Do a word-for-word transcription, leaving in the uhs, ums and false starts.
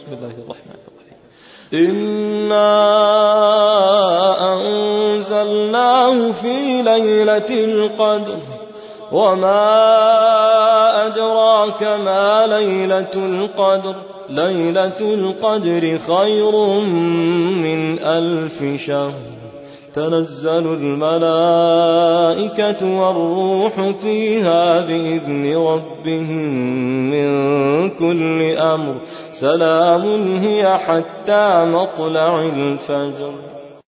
بسم الله الرحمن الرحيم. إنا أنزلناه في ليلة القدر وما أدراك ما ليلة القدر ليلة القدر خير من ألف شهر تنزل الملائكة والروح فيها بإذن ربهم من كل أمر سلام هي حتى مطلع الفجر.